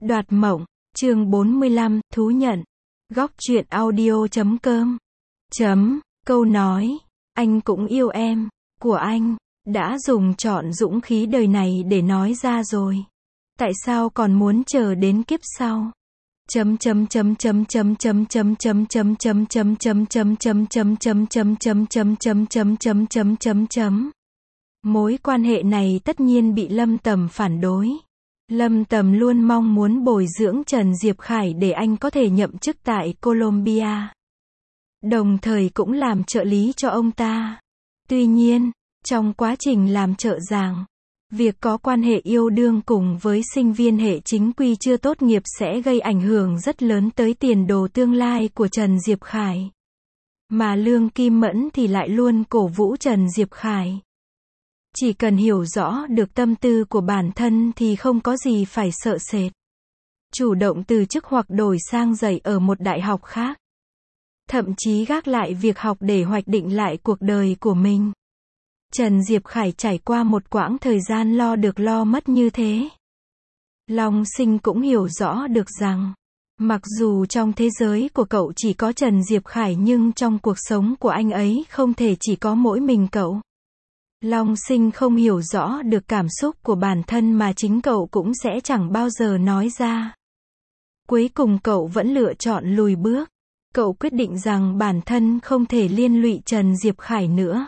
Đoạt mộng, chương 45, thú nhận. Góc truyện audio.com. Câu nói, anh cũng yêu em, của anh, đã dùng trọn dũng khí đời này để nói ra rồi. Tại sao còn muốn chờ đến kiếp sau? Mối quan hệ này tất nhiên bị Lâm Tầm phản đối. Lâm Tầm luôn mong muốn bồi dưỡng Trần Diệp Khải để anh có thể nhậm chức tại Colombia. Đồng thời cũng làm trợ lý cho ông ta. Tuy nhiên, trong quá trình làm trợ giảng, việc có quan hệ yêu đương cùng với sinh viên hệ chính quy chưa tốt nghiệp sẽ gây ảnh hưởng rất lớn tới tiền đồ tương lai của Trần Diệp Khải. Mà Lương Kim Mẫn thì lại luôn cổ vũ Trần Diệp Khải. Chỉ cần hiểu rõ được tâm tư của bản thân thì không có gì phải sợ sệt. Chủ động từ chức hoặc đổi sang dạy ở một đại học khác. Thậm chí gác lại việc học để hoạch định lại cuộc đời của mình. Trần Diệp Khải trải qua một quãng thời gian lo được lo mất như thế. Long Sinh cũng hiểu rõ được rằng, mặc dù trong thế giới của cậu chỉ có Trần Diệp Khải nhưng trong cuộc sống của anh ấy không thể chỉ có mỗi mình cậu. Long Sinh không hiểu rõ được cảm xúc của bản thân mà chính cậu cũng sẽ chẳng bao giờ nói ra. Cuối cùng cậu vẫn lựa chọn lùi bước. Cậu quyết định rằng bản thân không thể liên lụy Trần Diệp Khải nữa.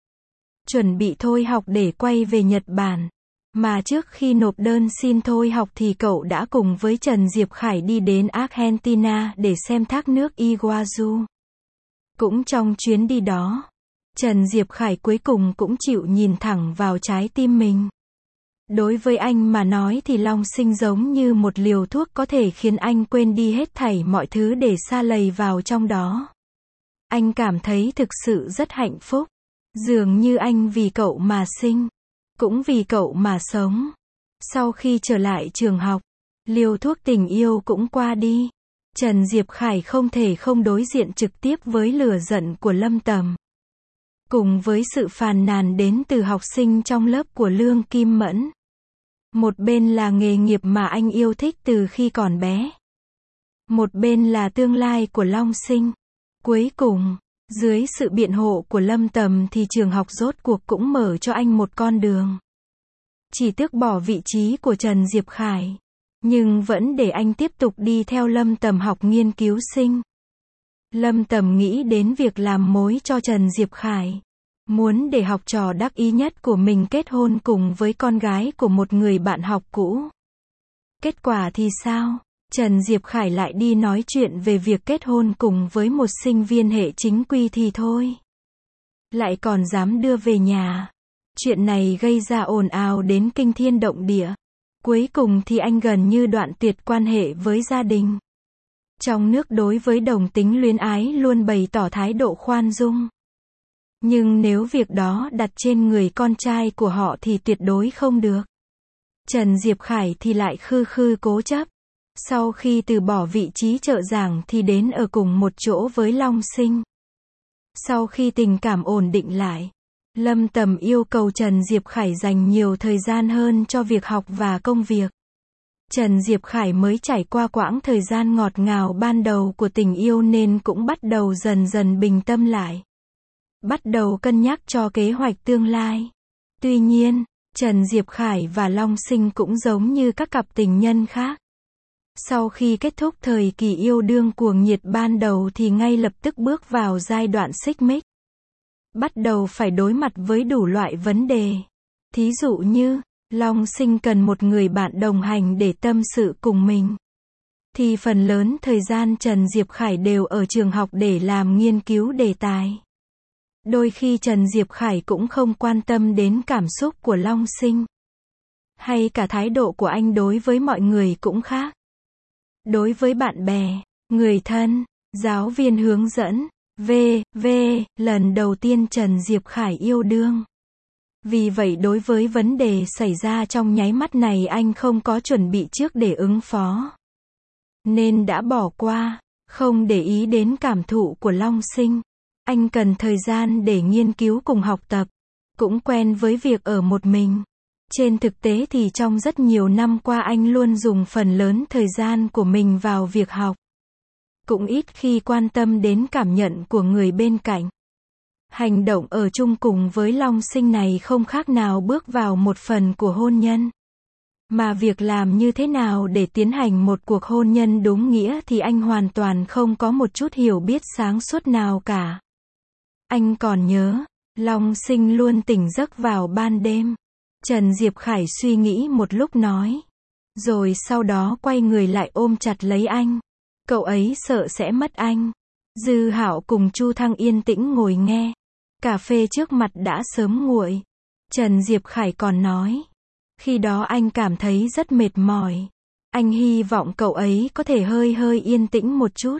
Chuẩn bị thôi học để quay về Nhật Bản. Mà trước khi nộp đơn xin thôi học thì cậu đã cùng với Trần Diệp Khải đi đến Argentina để xem thác nước Iguazu. Cũng trong chuyến đi đó, Trần Diệp Khải cuối cùng cũng chịu nhìn thẳng vào trái tim mình. Đối với anh mà nói thì Long Sinh giống như một liều thuốc có thể khiến anh quên đi hết thảy mọi thứ để sa lầy vào trong đó. Anh cảm thấy thực sự rất hạnh phúc. Dường như anh vì cậu mà sinh, cũng vì cậu mà sống. Sau khi trở lại trường học, liều thuốc tình yêu cũng qua đi. Trần Diệp Khải không thể không đối diện trực tiếp với lửa giận của Lâm Tầm. Cùng với sự phàn nàn đến từ học sinh trong lớp của Lương Kim Mẫn. Một bên là nghề nghiệp mà anh yêu thích từ khi còn bé. Một bên là tương lai của Long Sinh. Cuối cùng, dưới sự biện hộ của Lâm Tầm thì trường học rốt cuộc cũng mở cho anh một con đường. Chỉ tước bỏ vị trí của Trần Diệp Khải. Nhưng vẫn để anh tiếp tục đi theo Lâm Tầm học nghiên cứu sinh. Lâm Tầm nghĩ đến việc làm mối cho Trần Diệp Khải. Muốn để học trò đắc ý nhất của mình kết hôn cùng với con gái của một người bạn học cũ. Kết quả thì sao? Trần Diệp Khải lại đi nói chuyện về việc kết hôn cùng với một sinh viên hệ chính quy thì thôi. Lại còn dám đưa về nhà. Chuyện này gây ra ồn ào đến kinh thiên động địa. Cuối cùng thì anh gần như đoạn tuyệt quan hệ với gia đình. Trong nước đối với đồng tính luyến ái luôn bày tỏ thái độ khoan dung. Nhưng nếu việc đó đặt trên người con trai của họ thì tuyệt đối không được. Trần Diệp Khải thì lại khư khư cố chấp. Sau khi từ bỏ vị trí trợ giảng thì đến ở cùng một chỗ với Long Sinh. Sau khi tình cảm ổn định lại, Lâm Tầm yêu cầu Trần Diệp Khải dành nhiều thời gian hơn cho việc học và công việc. Trần Diệp Khải mới trải qua quãng thời gian ngọt ngào ban đầu của tình yêu nên cũng bắt đầu dần dần bình tâm lại. Bắt đầu cân nhắc cho kế hoạch tương lai. Tuy nhiên, Trần Diệp Khải và Long Sinh cũng giống như các cặp tình nhân khác. Sau khi kết thúc thời kỳ yêu đương cuồng nhiệt ban đầu thì ngay lập tức bước vào giai đoạn xích mích. Bắt đầu phải đối mặt với đủ loại vấn đề. Thí dụ như, Long Sinh cần một người bạn đồng hành để tâm sự cùng mình. Thì phần lớn thời gian Trần Diệp Khải đều ở trường học để làm nghiên cứu đề tài. Đôi khi Trần Diệp Khải cũng không quan tâm đến cảm xúc của Long Sinh. Hay cả thái độ của anh đối với mọi người cũng khác. Đối với bạn bè, người thân, giáo viên hướng dẫn, v.v. lần đầu tiên Trần Diệp Khải yêu đương. Vì vậy đối với vấn đề xảy ra trong nháy mắt này anh không có chuẩn bị trước để ứng phó. Nên đã bỏ qua, không để ý đến cảm thụ của Long Sinh. Anh cần thời gian để nghiên cứu cùng học tập. Cũng quen với việc ở một mình. Trên thực tế thì trong rất nhiều năm qua anh luôn dùng phần lớn thời gian của mình vào việc học. Cũng ít khi quan tâm đến cảm nhận của người bên cạnh. Hành động ở chung cùng với Long Sinh này không khác nào bước vào một phần của hôn nhân. Mà việc làm như thế nào để tiến hành một cuộc hôn nhân đúng nghĩa thì anh hoàn toàn không có một chút hiểu biết sáng suốt nào cả. Anh còn nhớ, Long Sinh luôn tỉnh giấc vào ban đêm. Trần Diệp Khải suy nghĩ một lúc nói. Rồi sau đó quay người lại ôm chặt lấy anh. Cậu ấy sợ sẽ mất anh. Dư Hạo cùng Chu Thăng yên tĩnh ngồi nghe. Cà phê trước mặt đã sớm nguội. Trần Diệp Khải còn nói. Khi đó anh cảm thấy rất mệt mỏi. Anh hy vọng cậu ấy có thể hơi yên tĩnh một chút.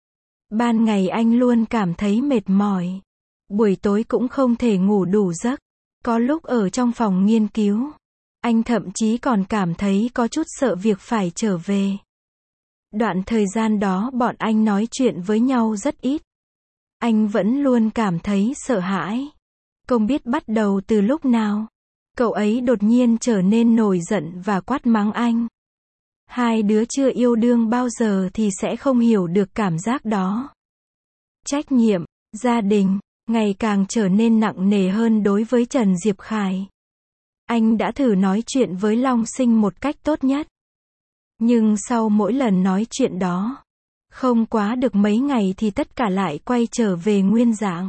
Ban ngày anh luôn cảm thấy mệt mỏi. Buổi tối cũng không thể ngủ đủ giấc. Có lúc ở trong phòng nghiên cứu, anh thậm chí còn cảm thấy có chút sợ việc phải trở về. Đoạn thời gian đó bọn anh nói chuyện với nhau rất ít. Anh vẫn luôn cảm thấy sợ hãi. Không biết bắt đầu từ lúc nào, cậu ấy đột nhiên trở nên nổi giận và quát mắng anh. Hai đứa chưa yêu đương bao giờ thì sẽ không hiểu được cảm giác đó. Trách nhiệm, gia đình, ngày càng trở nên nặng nề hơn đối với Trần Diệp Khải. Anh đã thử nói chuyện với Long Sinh một cách tốt nhất. Nhưng sau mỗi lần nói chuyện đó, không quá được mấy ngày thì tất cả lại quay trở về nguyên dạng.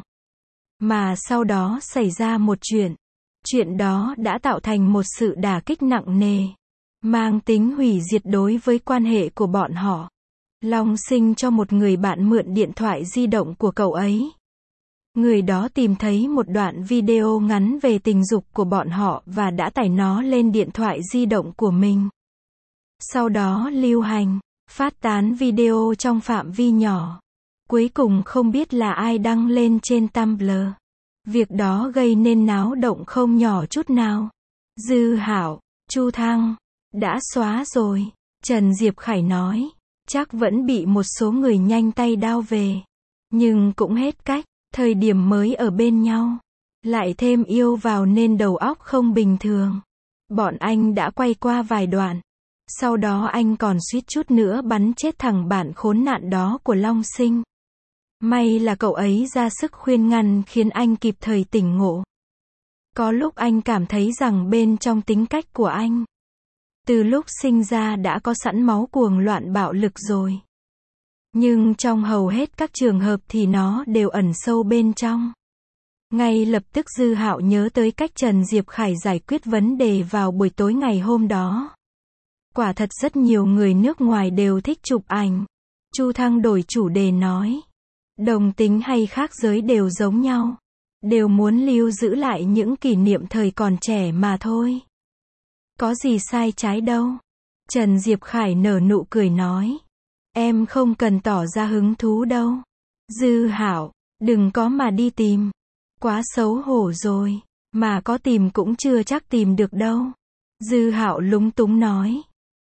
Mà sau đó xảy ra một chuyện. Chuyện đó đã tạo thành một sự đả kích nặng nề, mang tính hủy diệt đối với quan hệ của bọn họ. Long Sinh cho một người bạn mượn điện thoại di động của cậu ấy. Người đó tìm thấy một đoạn video ngắn về tình dục của bọn họ và đã tải nó lên điện thoại di động của mình. Sau đó lưu hành, phát tán video trong phạm vi nhỏ. Cuối cùng không biết là ai đăng lên trên Tumblr. Việc đó gây nên náo động không nhỏ chút nào. Dư Hạo, Chu Thăng, đã xóa rồi. Trần Diệp Khải nói, chắc vẫn bị một số người nhanh tay đao về. Nhưng cũng hết cách, thời điểm mới ở bên nhau. Lại thêm yêu vào nên đầu óc không bình thường. Bọn anh đã quay qua vài đoạn. Sau đó anh còn suýt chút nữa bắn chết thằng bạn khốn nạn đó của Long Sinh. May là cậu ấy ra sức khuyên ngăn khiến anh kịp thời tỉnh ngộ. Có lúc anh cảm thấy rằng bên trong tính cách của anh, từ lúc sinh ra đã có sẵn máu cuồng loạn bạo lực rồi. Nhưng trong hầu hết các trường hợp thì nó đều ẩn sâu bên trong. Ngay lập tức Dư Hạo nhớ tới cách Trần Diệp Khải giải quyết vấn đề vào buổi tối ngày hôm đó. Quả thật rất nhiều người nước ngoài đều thích chụp ảnh. Chu Thăng đổi chủ đề nói. Đồng tính hay khác giới đều giống nhau. Đều muốn lưu giữ lại những kỷ niệm thời còn trẻ mà thôi. Có gì sai trái đâu. Trần Diệp Khải nở nụ cười nói. Em không cần tỏ ra hứng thú đâu. Dư Hạo, đừng có mà đi tìm. Quá xấu hổ rồi. Mà có tìm cũng chưa chắc tìm được đâu. Dư Hạo lúng túng nói.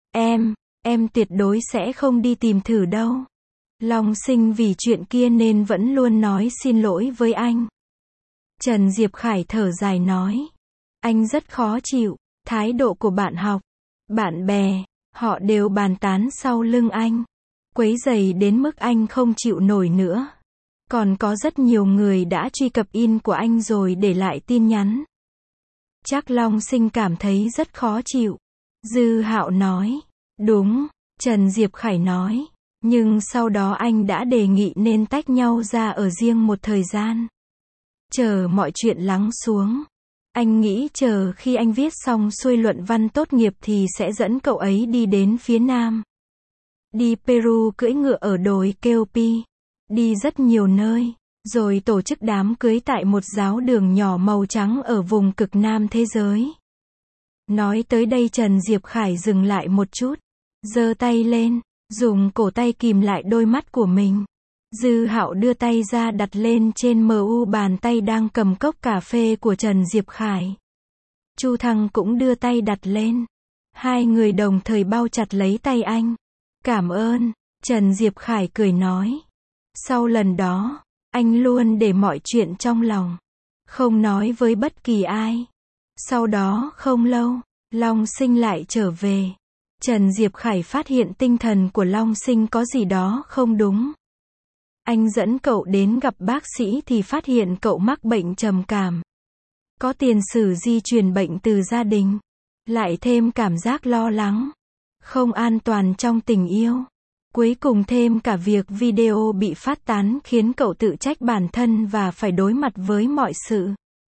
Em tuyệt đối sẽ không đi tìm thử đâu. Long Sinh vì chuyện kia nên vẫn luôn nói xin lỗi với anh. Trần Diệp Khải thở dài nói. Anh rất khó chịu. Thái độ của bạn học, bạn bè, họ đều bàn tán sau lưng anh. Quấy rầy đến mức anh không chịu nổi nữa. Còn có rất nhiều người đã truy cập in của anh rồi để lại tin nhắn. Chắc Long Sinh cảm thấy rất khó chịu. Dư Hạo nói. Đúng, Trần Diệp Khải nói. Nhưng sau đó anh đã đề nghị nên tách nhau ra ở riêng một thời gian. Chờ mọi chuyện lắng xuống. Anh nghĩ chờ khi anh viết xong xuôi luận văn tốt nghiệp thì sẽ dẫn cậu ấy đi đến phía Nam. Đi Peru cưỡi ngựa ở đồi Keopi. Đi rất nhiều nơi. Rồi tổ chức đám cưới tại một giáo đường nhỏ màu trắng ở vùng cực Nam thế giới. Nói tới đây Trần Diệp Khải dừng lại một chút. Giơ tay lên. Dùng cổ tay kìm lại đôi mắt của mình. Dư Hạo đưa tay ra đặt lên trên mu bàn tay đang cầm cốc cà phê của Trần Diệp Khải. Chu Thăng cũng đưa tay đặt lên. Hai người đồng thời bao chặt lấy tay anh. Cảm ơn, Trần Diệp Khải cười nói. Sau lần đó, anh luôn để mọi chuyện trong lòng. Không nói với bất kỳ ai. Sau đó không lâu, Long Sinh lại trở về. Trần Diệp Khải phát hiện tinh thần của Long Sinh có gì đó không đúng. Anh dẫn cậu đến gặp bác sĩ thì phát hiện cậu mắc bệnh trầm cảm. Có tiền sử di truyền bệnh từ gia đình. Lại thêm cảm giác lo lắng, không an toàn trong tình yêu. Cuối cùng thêm cả việc video bị phát tán khiến cậu tự trách bản thân và phải đối mặt với mọi sự.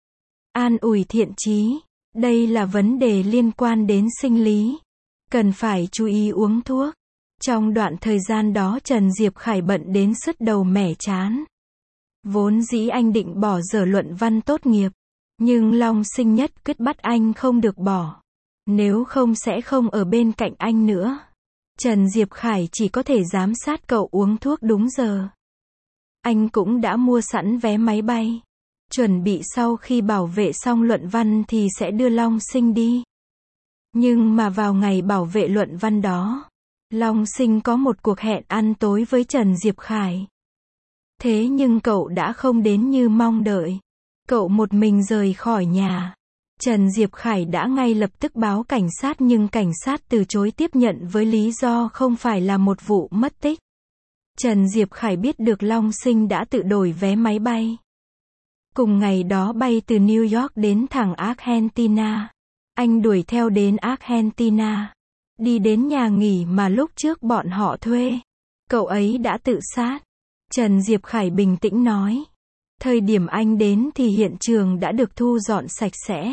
An ủi thiện chí. Đây là vấn đề liên quan đến sinh lý. Cần phải chú ý uống thuốc. Trong đoạn thời gian đó Trần Diệp Khải bận đến sứt đầu mẻ trán. Vốn dĩ anh định bỏ dở luận văn tốt nghiệp. Nhưng Long Sinh nhất quyết bắt anh không được bỏ. Nếu không sẽ không ở bên cạnh anh nữa. Trần Diệp Khải chỉ có thể giám sát cậu uống thuốc đúng giờ. Anh cũng đã mua sẵn vé máy bay. Chuẩn bị sau khi bảo vệ xong luận văn thì sẽ đưa Long Sinh đi. Nhưng mà vào ngày bảo vệ luận văn đó, Long Sinh có một cuộc hẹn ăn tối với Trần Diệp Khải. Thế nhưng cậu đã không đến như mong đợi. Cậu một mình rời khỏi nhà. Trần Diệp Khải đã ngay lập tức báo cảnh sát nhưng cảnh sát từ chối tiếp nhận với lý do không phải là một vụ mất tích. Trần Diệp Khải biết được Long Sinh đã tự đổi vé máy bay. Cùng ngày đó bay từ New York đến thẳng Argentina. Anh đuổi theo đến Argentina. Đi đến nhà nghỉ mà lúc trước bọn họ thuê. Cậu ấy đã tự sát. Trần Diệp Khải bình tĩnh nói. Thời điểm anh đến thì hiện trường đã được thu dọn sạch sẽ.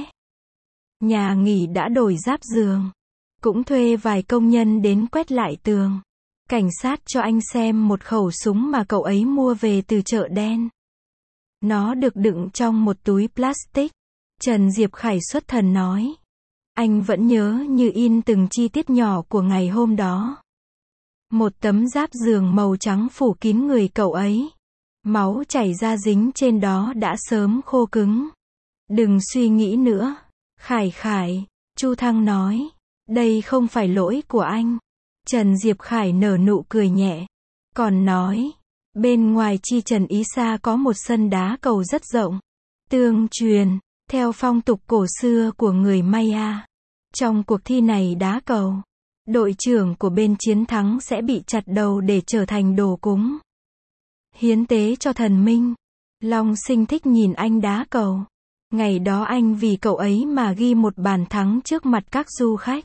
Nhà nghỉ đã đổi giáp giường. Cũng thuê vài công nhân đến quét lại tường. Cảnh sát cho anh xem một khẩu súng mà cậu ấy mua về từ chợ đen. Nó được đựng trong một túi plastic. Trần Diệp Khải xuất thần nói. Anh vẫn nhớ như in từng chi tiết nhỏ của ngày hôm đó. Một tấm giáp giường màu trắng phủ kín người cậu ấy. Máu chảy ra dính trên đó đã sớm khô cứng. Đừng suy nghĩ nữa. Khải, Chu Thăng nói. Đây không phải lỗi của anh. Trần Diệp Khải nở nụ cười nhẹ. Còn nói. Bên ngoài chi Trần Ý Sa có một sân đá cầu rất rộng. Tương truyền. Theo phong tục cổ xưa của người Maya. Trong cuộc thi này đá cầu. Đội trưởng của bên chiến thắng sẽ bị chặt đầu để trở thành đồ cúng. Hiến tế cho thần minh. Long Sinh thích nhìn anh đá cầu. Ngày đó anh vì cậu ấy mà ghi một bàn thắng trước mặt các du khách.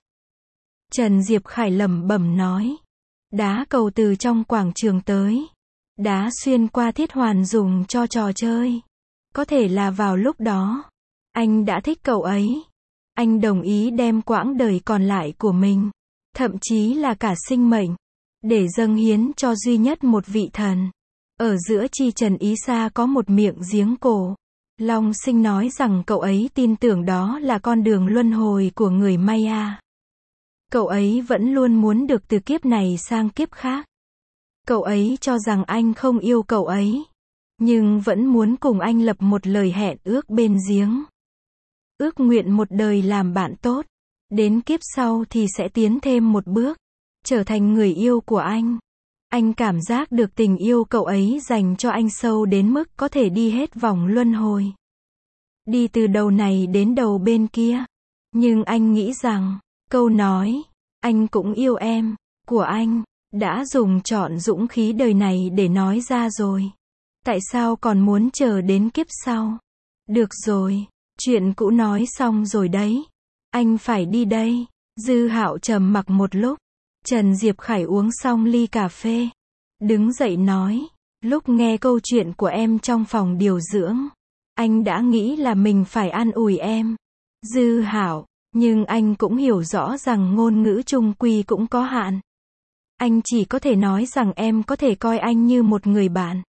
Trần Diệp Khải lẩm bẩm nói. Đá cầu từ trong quảng trường tới. Đá xuyên qua thiết hoàn dùng cho trò chơi. Có thể là vào lúc đó, anh đã thích cậu ấy. Anh đồng ý đem quãng đời còn lại của mình, thậm chí là cả sinh mệnh, để dâng hiến cho duy nhất một vị thần. Ở giữa chi Trần Ý Sa có một miệng giếng cổ. Long Sinh nói rằng cậu ấy tin tưởng đó là con đường luân hồi của người Maya. Cậu ấy vẫn luôn muốn được từ kiếp này sang kiếp khác. Cậu ấy cho rằng anh không yêu cậu ấy, nhưng vẫn muốn cùng anh lập một lời hẹn ước bên giếng. Ước nguyện một đời làm bạn tốt, đến kiếp sau thì sẽ tiến thêm một bước, trở thành người yêu của anh. Anh cảm giác được tình yêu cậu ấy dành cho anh sâu đến mức có thể đi hết vòng luân hồi. Đi từ đầu này đến đầu bên kia. Nhưng anh nghĩ rằng, câu nói, anh cũng yêu em, của anh, đã dùng trọn dũng khí đời này để nói ra rồi. Tại sao còn muốn chờ đến kiếp sau? Được rồi, chuyện cũ nói xong rồi đấy. Anh phải đi đây. Dư Hạo trầm mặc một lúc. Trần Diệp Khải uống xong ly cà phê. Đứng dậy nói. Lúc nghe câu chuyện của em trong phòng điều dưỡng, anh đã nghĩ là mình phải an ủi em. Dư Hạo, nhưng anh cũng hiểu rõ rằng ngôn ngữ chung quy cũng có hạn. Anh chỉ có thể nói rằng em có thể coi anh như một người bạn.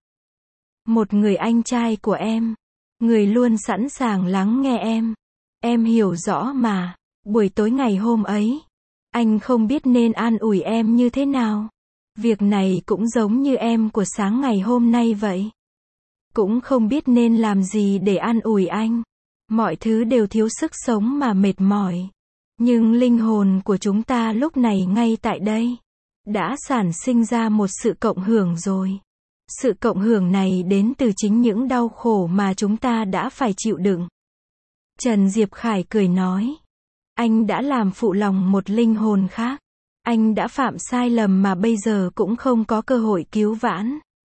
Một người anh trai của em. Người luôn sẵn sàng lắng nghe em. Em hiểu rõ mà, buổi tối ngày hôm ấy, anh không biết nên an ủi em như thế nào. Việc này cũng giống như em của sáng ngày hôm nay vậy. Cũng không biết nên làm gì để an ủi anh. Mọi thứ đều thiếu sức sống mà mệt mỏi. Nhưng linh hồn của chúng ta lúc này ngay tại đây, đã sản sinh ra một sự cộng hưởng rồi. Sự cộng hưởng này đến từ chính những đau khổ mà chúng ta đã phải chịu đựng. Trần Diệp Khải cười nói. Anh đã làm phụ lòng một linh hồn khác. Anh đã phạm sai lầm mà bây giờ cũng không có cơ hội cứu vãn.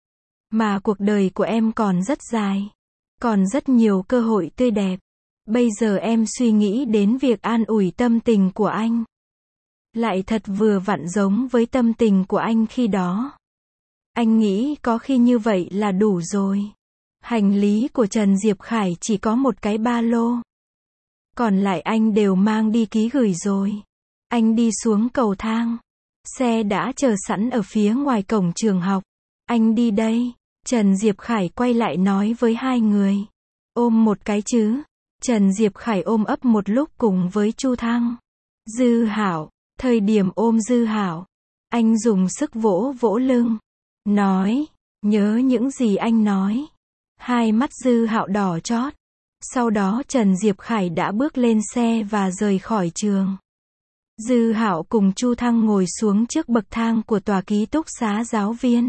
Mà cuộc đời của em còn rất dài. Còn rất nhiều cơ hội tươi đẹp. Bây giờ em suy nghĩ đến việc an ủi tâm tình của anh. Lại thật vừa vặn giống với tâm tình của anh khi đó. Anh nghĩ có khi như vậy là đủ rồi. Hành lý của Trần Diệp Khải chỉ có một cái ba lô. Còn lại anh đều mang đi ký gửi rồi. Anh đi xuống cầu thang. Xe đã chờ sẵn ở phía ngoài cổng trường học. Anh đi đây. Trần Diệp Khải quay lại nói với hai người. Ôm một cái chứ. Trần Diệp Khải ôm ấp một lúc cùng với Chu Thăng. Dư Hảo. Thời điểm ôm Dư Hảo, anh dùng sức vỗ vỗ lưng. Nói. Nhớ những gì anh nói. Hai mắt Dư Hạo đỏ chót. Sau đó Trần Diệp Khải đã bước lên xe và rời khỏi trường. Dư Hạo cùng Chu Thăng ngồi xuống trước bậc thang của tòa ký túc xá giáo viên.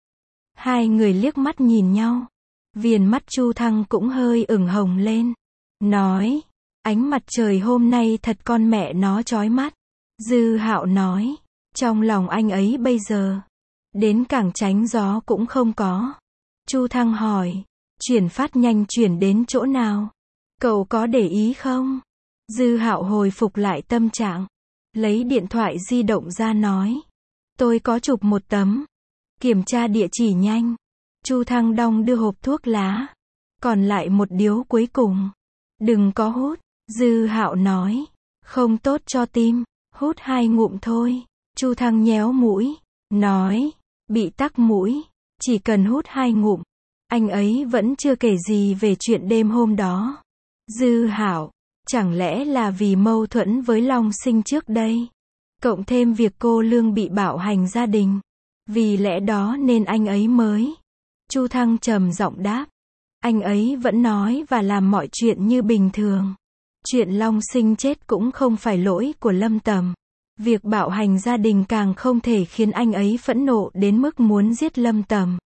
Hai người liếc mắt nhìn nhau. Viền mắt Chu Thăng cũng hơi ửng hồng lên. Nói. Ánh mặt trời hôm nay thật con mẹ nó chói mắt. Dư Hạo nói. Trong lòng anh ấy bây giờ. Đến cảng tránh gió cũng không có. Chu Thăng hỏi. Chuyển phát nhanh chuyển đến chỗ nào? Cậu có để ý không? Dư Hạo hồi phục lại tâm trạng. Lấy điện thoại di động ra nói. Tôi có chụp một tấm. Kiểm tra địa chỉ nhanh. Chu Thăng đong đưa hộp thuốc lá. Còn lại một điếu cuối cùng. Đừng có hút. Dư Hạo nói. Không tốt cho tim. Hút 2 ngụm thôi. Chu Thăng nhéo mũi. Nói. Bị tắc mũi. Chỉ cần hút 2 ngụm. Anh ấy vẫn chưa kể gì về chuyện đêm hôm đó. Dư Hảo. Chẳng lẽ là vì mâu thuẫn với Long Sinh trước đây? Cộng thêm việc cô Lương bị bạo hành gia đình. Vì lẽ đó nên anh ấy mới. Chu Thăng trầm giọng đáp. Anh ấy vẫn nói và làm mọi chuyện như bình thường. Chuyện Long Sinh chết cũng không phải lỗi của Lâm Tầm. Việc bạo hành gia đình càng không thể khiến anh ấy phẫn nộ đến mức muốn giết Lâm Tầm.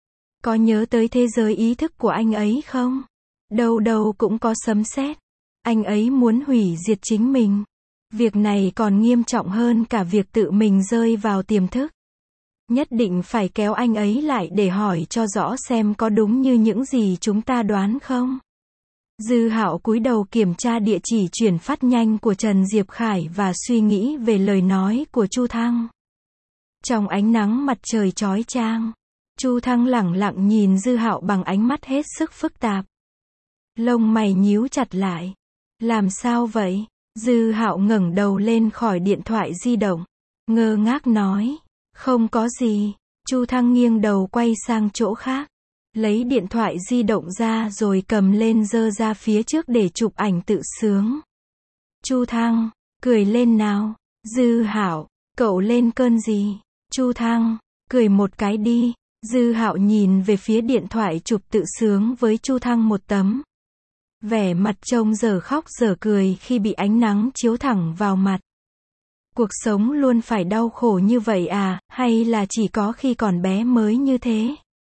Có nhớ tới thế giới ý thức của anh ấy không? Đâu đâu cũng có sấm sét. Anh ấy muốn hủy diệt chính mình. Việc này còn nghiêm trọng hơn cả việc tự mình rơi vào tiềm thức. Nhất định phải kéo anh ấy lại để hỏi cho rõ xem có đúng như những gì chúng ta đoán không? Dư Hạo cúi đầu kiểm tra địa chỉ chuyển phát nhanh của Trần Diệp Khải và suy nghĩ về lời nói của Chu Thăng. Trong ánh nắng mặt trời chói chang, Chu Thăng lẳng lặng nhìn Dư Hạo bằng ánh mắt hết sức phức tạp. Lông mày nhíu chặt lại. Làm sao vậy? Dư Hạo ngẩng đầu lên khỏi điện thoại di động, ngơ ngác nói. Không có gì. Chu Thăng nghiêng đầu quay sang chỗ khác. Lấy điện thoại di động ra rồi cầm lên giơ ra phía trước để chụp ảnh tự sướng. Chu Thăng, cười lên nào. Dư Hạo, cậu lên cơn gì? Chu Thăng, cười một cái đi. Dư Hạo nhìn về phía điện thoại chụp tự sướng với Chu Thăng một tấm. Vẻ mặt trông dở khóc dở cười khi bị ánh nắng chiếu thẳng vào mặt. Cuộc sống luôn phải đau khổ như vậy à, hay là chỉ có khi còn bé mới như thế?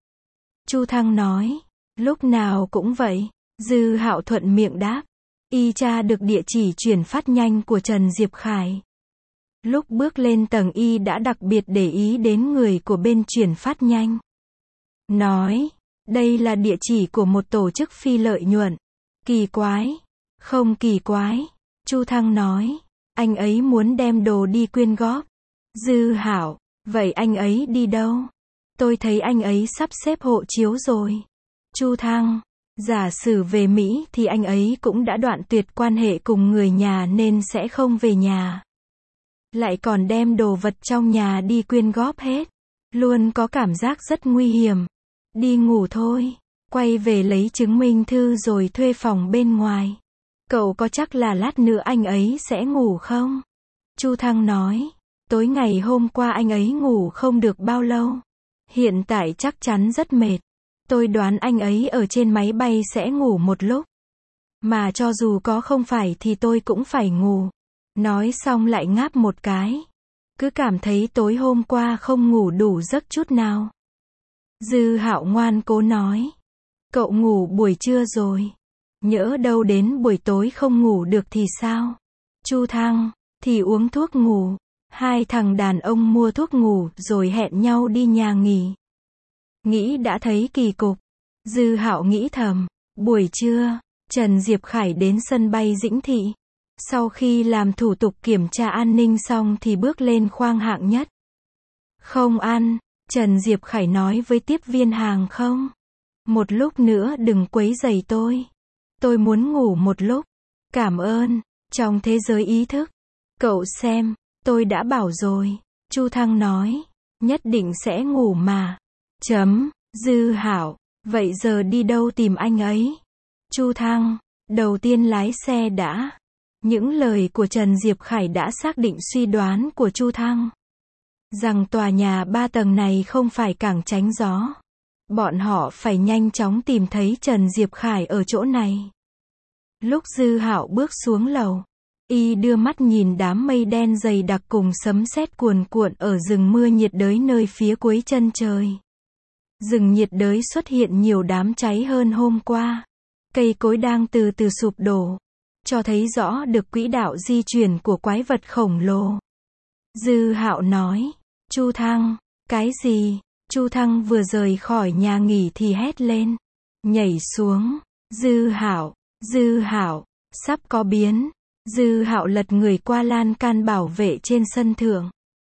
Chu Thăng nói. Lúc nào cũng vậy. Dư Hạo thuận miệng đáp. Y tra được địa chỉ chuyển phát nhanh của Trần Diệp Khải. Lúc bước lên tầng Y đã đặc biệt để ý đến người của bên chuyển phát nhanh. Nói. Đây là địa chỉ của một tổ chức phi lợi nhuận. Kỳ quái. Không kỳ quái. Chu Thăng nói. Anh ấy muốn đem đồ đi quyên góp. Dư Hảo. Vậy anh ấy đi đâu? Tôi thấy anh ấy sắp xếp hộ chiếu rồi. Chu Thăng. Giả sử về Mỹ thì anh ấy cũng đã đoạn tuyệt quan hệ cùng người nhà nên sẽ không về nhà. Lại còn đem đồ vật trong nhà đi quyên góp hết. Luôn có cảm giác rất nguy hiểm. Đi ngủ thôi. Quay về lấy chứng minh thư rồi thuê phòng bên ngoài. Cậu có chắc là lát nữa anh ấy sẽ ngủ không? Chu Thăng nói. Tối ngày hôm qua anh ấy ngủ không được bao lâu. Hiện tại chắc chắn rất mệt. Tôi đoán anh ấy ở trên máy bay sẽ ngủ một lúc. Mà cho dù có không phải thì tôi cũng phải ngủ. Nói xong lại ngáp một cái. Cứ cảm thấy tối hôm qua không ngủ đủ giấc chút nào. Dư Hạo ngoan cố nói. Cậu ngủ buổi trưa rồi. Nhỡ đâu đến buổi tối không ngủ được thì sao? Chu Thăng, thì uống thuốc ngủ. Hai thằng đàn ông mua thuốc ngủ rồi hẹn nhau đi nhà nghỉ. Nghĩ đã thấy kỳ cục. Dư Hạo nghĩ thầm. Buổi trưa, Trần Diệp Khải đến sân bay Dĩnh Thị. Sau khi làm thủ tục kiểm tra an ninh xong thì bước lên khoang hạng nhất. Không ăn, Trần Diệp Khải nói với tiếp viên hàng không. Một lúc nữa đừng quấy rầy tôi. Tôi muốn ngủ một lúc. Cảm ơn. Trong thế giới ý thức. Cậu xem, tôi đã bảo rồi. Chu Thăng nói. Nhất định sẽ ngủ mà. Dư Hạo. Vậy giờ đi đâu tìm anh ấy? Chu Thăng. Đầu tiên lái xe đã. Những lời của Trần Diệp Khải đã xác định suy đoán của Chu Thăng. Rằng tòa nhà 3 tầng này không phải cảng tránh gió. Bọn họ phải nhanh chóng tìm thấy Trần Diệp Khải ở chỗ này. Lúc Dư Hạo bước xuống lầu, y đưa mắt nhìn đám mây đen dày đặc cùng sấm sét cuồn cuộn ở rừng mưa nhiệt đới nơi phía cuối chân trời. Rừng nhiệt đới xuất hiện nhiều đám cháy hơn hôm qua. Cây cối đang từ từ sụp đổ, cho thấy rõ được quỹ đạo di chuyển của quái vật khổng lồ. Dư Hạo nói, Chu Thăng, cái gì? Chu Thăng vừa rời khỏi nhà nghỉ thì hét lên. Nhảy xuống. Dư Hạo, sắp có biến. Dư Hạo lật người qua lan can bảo vệ trên sân thượng.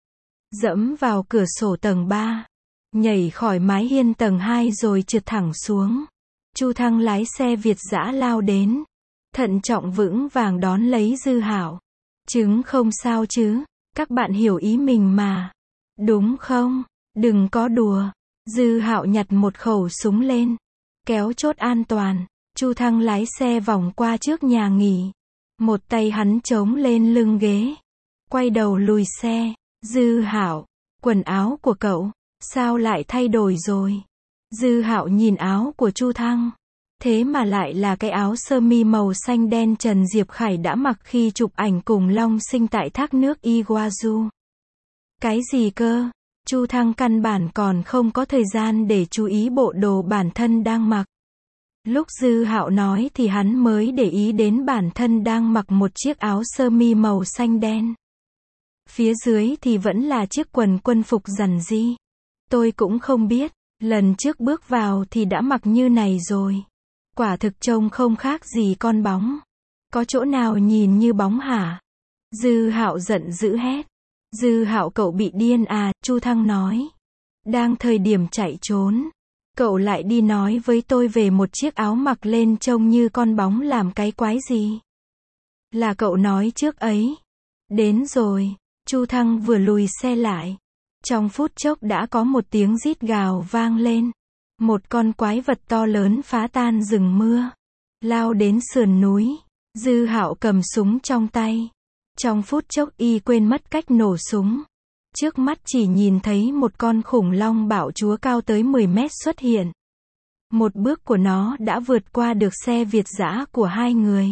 Dẫm vào cửa sổ tầng 3. Nhảy khỏi mái hiên tầng 2 rồi trượt thẳng xuống. Chu Thăng lái xe Việt dã lao đến. Thận trọng vững vàng đón lấy Dư Hạo. Chứng không sao chứ? Các bạn hiểu ý mình mà. Đúng không? Đừng có đùa. Dư Hạo nhặt một khẩu súng lên. Kéo chốt an toàn. Chu Thăng lái xe vòng qua trước nhà nghỉ. Một tay hắn chống lên lưng ghế. Quay đầu lùi xe. Dư Hạo, quần áo của cậu, sao lại thay đổi rồi? Dư Hạo nhìn áo của Chu Thăng. Thế mà lại là cái áo sơ mi màu xanh đen Trần Diệp Khải đã mặc khi chụp ảnh cùng Long Sinh tại thác nước Iguazu. Cái gì cơ? Chu Thăng căn bản còn không có thời gian để chú ý bộ đồ bản thân đang mặc. Lúc Dư Hạo nói thì hắn mới để ý đến bản thân đang mặc một chiếc áo sơ mi màu xanh đen. Phía dưới thì vẫn là chiếc quần quân phục giản dị. Tôi cũng không biết, lần trước bước vào thì đã mặc như này rồi. Quả thực trông không khác gì con bóng. Có chỗ nào nhìn như bóng hả? Dư Hạo giận dữ hét. Dư Hạo cậu bị điên à? Chu Thăng nói. Đang thời điểm chạy trốn, cậu lại đi nói với tôi về một chiếc áo mặc lên trông như con bóng làm cái quái gì? Là cậu nói trước ấy. Đến rồi. Chu Thăng vừa lùi xe lại. Trong phút chốc đã có một tiếng rít gào vang lên. Một con quái vật to lớn phá tan rừng mưa, lao đến sườn núi. Dư Hạo cầm súng trong tay. Trong phút chốc y quên mất cách nổ súng. Trước mắt chỉ nhìn thấy một con khủng long bạo chúa cao tới 10 mét xuất hiện. Một bước của nó đã vượt qua được xe Việt dã của hai người.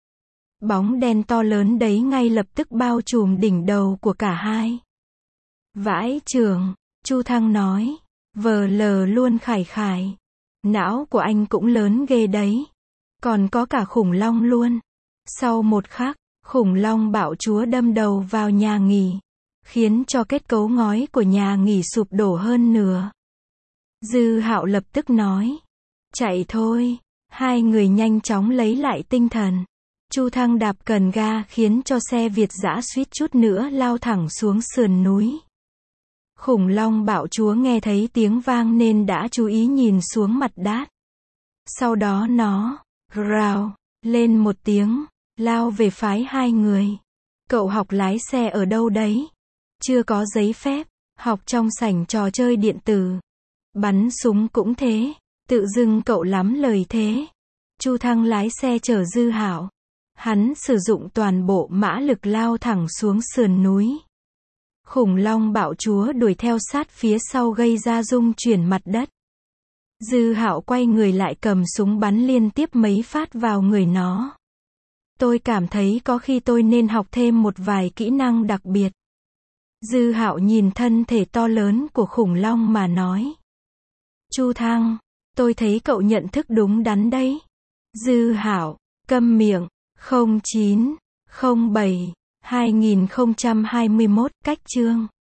Bóng đen to lớn đấy ngay lập tức bao trùm đỉnh đầu của cả hai. Vãi chưởng, Chu Thăng nói. Vờ lờ luôn Khải Khải. Não của anh cũng lớn ghê đấy. Còn có cả khủng long luôn. Sau một khắc, khủng long bạo chúa đâm đầu vào nhà nghỉ, khiến cho kết cấu ngói của nhà nghỉ sụp đổ hơn nửa. Dư Hạo lập tức nói. Chạy thôi. Hai người nhanh chóng lấy lại tinh thần. Chu Thăng đạp cần ga khiến cho xe Việt dã suýt chút nữa lao thẳng xuống sườn núi. Khủng long bạo chúa nghe thấy tiếng vang nên đã chú ý nhìn xuống mặt đát. Sau đó nó rào lên một tiếng, lao về phái hai người. Cậu học lái xe ở đâu đấy? Chưa có giấy phép, học trong sảnh trò chơi điện tử. Bắn súng cũng thế, tự dưng cậu lắm lời thế. Chu Thăng lái xe chở Dư Hạo. Hắn sử dụng toàn bộ mã lực lao thẳng xuống sườn núi. Khủng long bạo chúa đuổi theo sát phía sau gây ra rung chuyển mặt đất. Dư Hạo quay người lại cầm súng bắn liên tiếp mấy phát vào người nó. Tôi cảm thấy có khi tôi nên học thêm một vài kỹ năng đặc biệt. Dư Hạo nhìn thân thể to lớn của khủng long mà nói. Chu Thăng, tôi thấy cậu nhận thức đúng đắn đấy. Dư Hảo, câm miệng. 09, 07, 2021, cách chương.